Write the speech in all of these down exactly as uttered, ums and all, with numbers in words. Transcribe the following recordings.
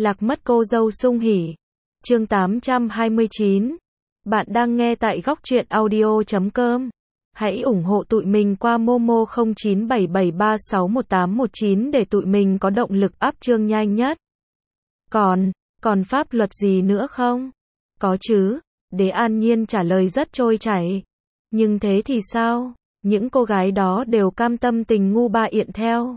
Lạc mất cô dâu sung hỉ. Chương tám trăm hai mươi chín. Bạn đang nghe tại góc truyện audio chấm com. Hãy ủng hộ tụi mình qua Momo không chín bảy bảy ba sáu một tám một chín để tụi mình có động lực up chương nhanh nhất. Còn, còn pháp luật gì nữa không? Có chứ, Đế An Nhiên trả lời rất trôi chảy. Nhưng thế thì sao? Những cô gái đó đều cam tâm tình ngu ba yện theo.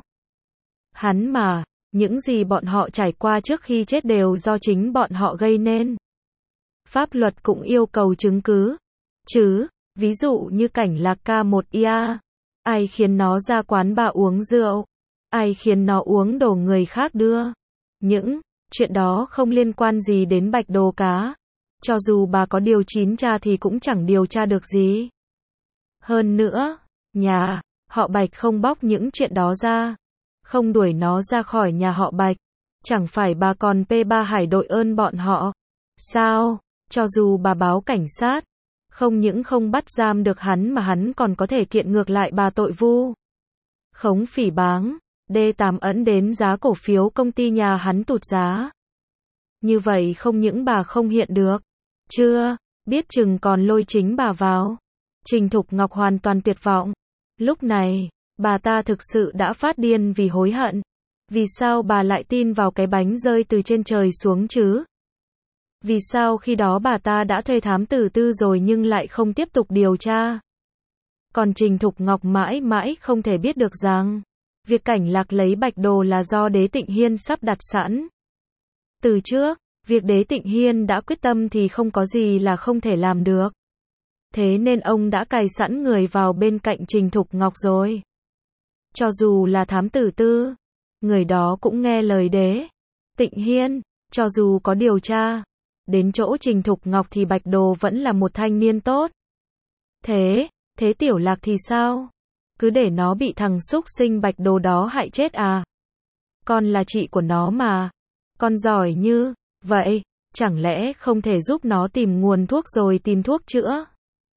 Hắn mà, những gì bọn họ trải qua trước khi chết đều do chính bọn họ gây nên. Pháp luật cũng yêu cầu chứng cứ. Chứ, ví dụ như cảnh Lạc ca một ia. Ai khiến nó ra quán bar uống rượu? Ai khiến nó uống đồ người khác đưa? Những chuyện đó không liên quan gì đến Bạch Đồ Cá. Cho dù bà có điều chín tra thì cũng chẳng điều tra được gì. Hơn nữa, nhà họ Bạch không bóc những chuyện đó ra, không đuổi nó ra khỏi nhà họ Bạch, chẳng phải bà còn pê ba hải đội ơn bọn họ. Sao? Cho dù bà báo cảnh sát, không những không bắt giam được hắn mà hắn còn có thể kiện ngược lại bà tội vu khống phỉ báng, đê tám ẩn đến giá cổ phiếu công ty nhà hắn tụt giá. Như vậy không những bà không hiện được, chưa, biết chừng còn lôi chính bà vào. Trình Thục Ngọc hoàn toàn tuyệt vọng. Lúc này, bà ta thực sự đã phát điên vì hối hận. Vì sao bà lại tin vào cái bánh rơi từ trên trời xuống chứ? Vì sao khi đó bà ta đã thuê thám tử tư rồi nhưng lại không tiếp tục điều tra? Còn Trình Thục Ngọc mãi mãi không thể biết được rằng, việc cảnh Lạc lấy Bạch Đồ là do Đế Tịnh Hiên sắp đặt sẵn. Từ trước, việc Đế Tịnh Hiên đã quyết tâm thì không có gì là không thể làm được. Thế nên ông đã cài sẵn người vào bên cạnh Trình Thục Ngọc rồi. Cho dù là thám tử tư, người đó cũng nghe lời Đế Tịnh Hiên. Cho dù có điều tra đến chỗ Trình Thục Ngọc thì Bạch Đồ vẫn là một thanh niên tốt. Thế, thế Tiểu Lạc thì sao? Cứ để nó bị thằng súc sinh Bạch Đồ đó hại chết à? Con là chị của nó mà. Con giỏi như vậy, chẳng lẽ không thể giúp nó tìm nguồn thuốc rồi tìm thuốc chữa?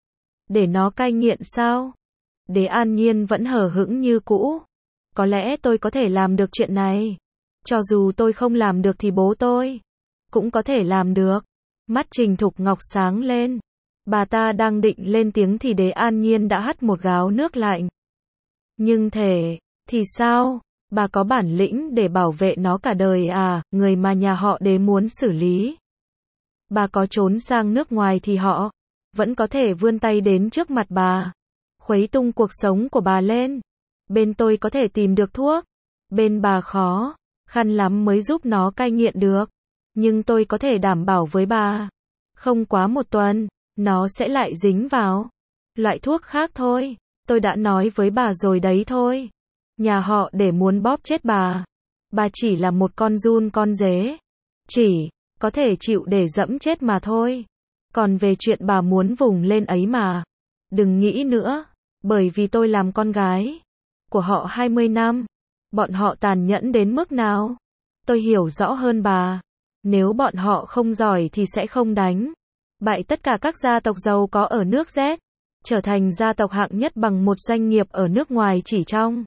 Để nó cai nghiện sao? Đế An Nhiên vẫn hờ hững như cũ. Có lẽ tôi có thể làm được chuyện này. Cho dù tôi không làm được thì bố tôi cũng có thể làm được. Mắt Trình Thục Ngọc sáng lên. Bà ta đang định lên tiếng thì Đế An Nhiên đã hắt một gáo nước lạnh. Nhưng thể, thì sao? Bà có bản lĩnh để bảo vệ nó cả đời à, người mà nhà họ Đế muốn xử lý. Bà có trốn sang nước ngoài thì họ vẫn có thể vươn tay đến trước mặt bà, khuấy tung cuộc sống của bà lên. Bên tôi có thể tìm được thuốc, bên bà khó khăn lắm mới giúp nó cai nghiện được. Nhưng tôi có thể đảm bảo với bà, không quá một tuần, nó sẽ lại dính vào loại thuốc khác thôi. Tôi đã nói với bà rồi đấy thôi. Nhà họ để muốn bóp chết bà. Bà chỉ là một con giun con dế, chỉ có thể chịu để dẫm chết mà thôi. Còn về chuyện bà muốn vùng lên ấy mà, đừng nghĩ nữa, bởi vì tôi làm con gái của họ hai mươi năm, bọn họ tàn nhẫn đến mức nào, tôi hiểu rõ hơn bà. Nếu bọn họ không giỏi thì sẽ không đánh bại tất cả các gia tộc giàu có ở nước Z, trở thành gia tộc hạng nhất bằng một doanh nghiệp ở nước ngoài chỉ trong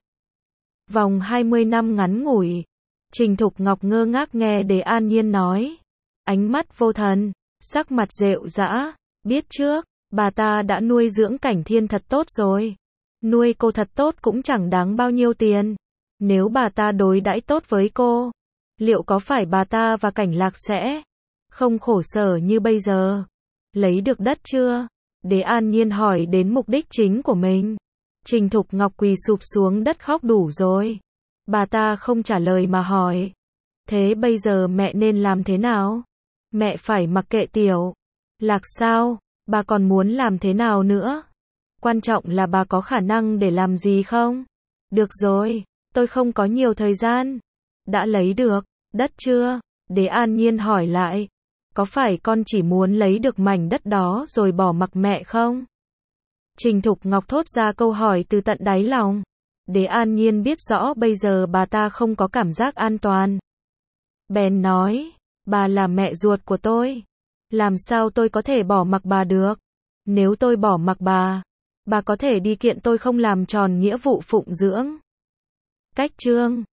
vòng hai mươi năm ngắn ngủi. Trình Thục Ngọc ngơ ngác nghe Đế An Nhiên nói, ánh mắt vô thần, sắc mặt rệu rã. Biết trước, bà ta đã nuôi dưỡng Cảnh Thiên thật tốt rồi. Nuôi cô thật tốt cũng chẳng đáng bao nhiêu tiền. Nếu bà ta đối đãi tốt với cô, liệu có phải bà ta và Cảnh Lạc sẽ không khổ sở như bây giờ? Lấy được đất chưa? Đế An Nhiên hỏi đến mục đích chính của mình. Trình Thục Ngọc quỳ sụp xuống đất khóc đủ rồi. Bà ta không trả lời mà hỏi, thế bây giờ mẹ nên làm thế nào? Mẹ phải mặc kệ Tiểu Lạc sao? Bà còn muốn làm thế nào nữa? Quan trọng là bà có khả năng để làm gì không? Được rồi, tôi không có nhiều thời gian. Đã lấy được đất chưa? Đế An Nhiên hỏi lại. Có phải con chỉ muốn lấy được mảnh đất đó rồi bỏ mặc mẹ không? Trình Thục Ngọc thốt ra câu hỏi từ tận đáy lòng. Đế An Nhiên biết rõ bây giờ bà ta không có cảm giác an toàn. Bèn nói, bà là mẹ ruột của tôi. Làm sao tôi có thể bỏ mặc bà được? Nếu tôi bỏ mặc bà, bà có thể đi kiện tôi không làm tròn nghĩa vụ phụng dưỡng. Cách chương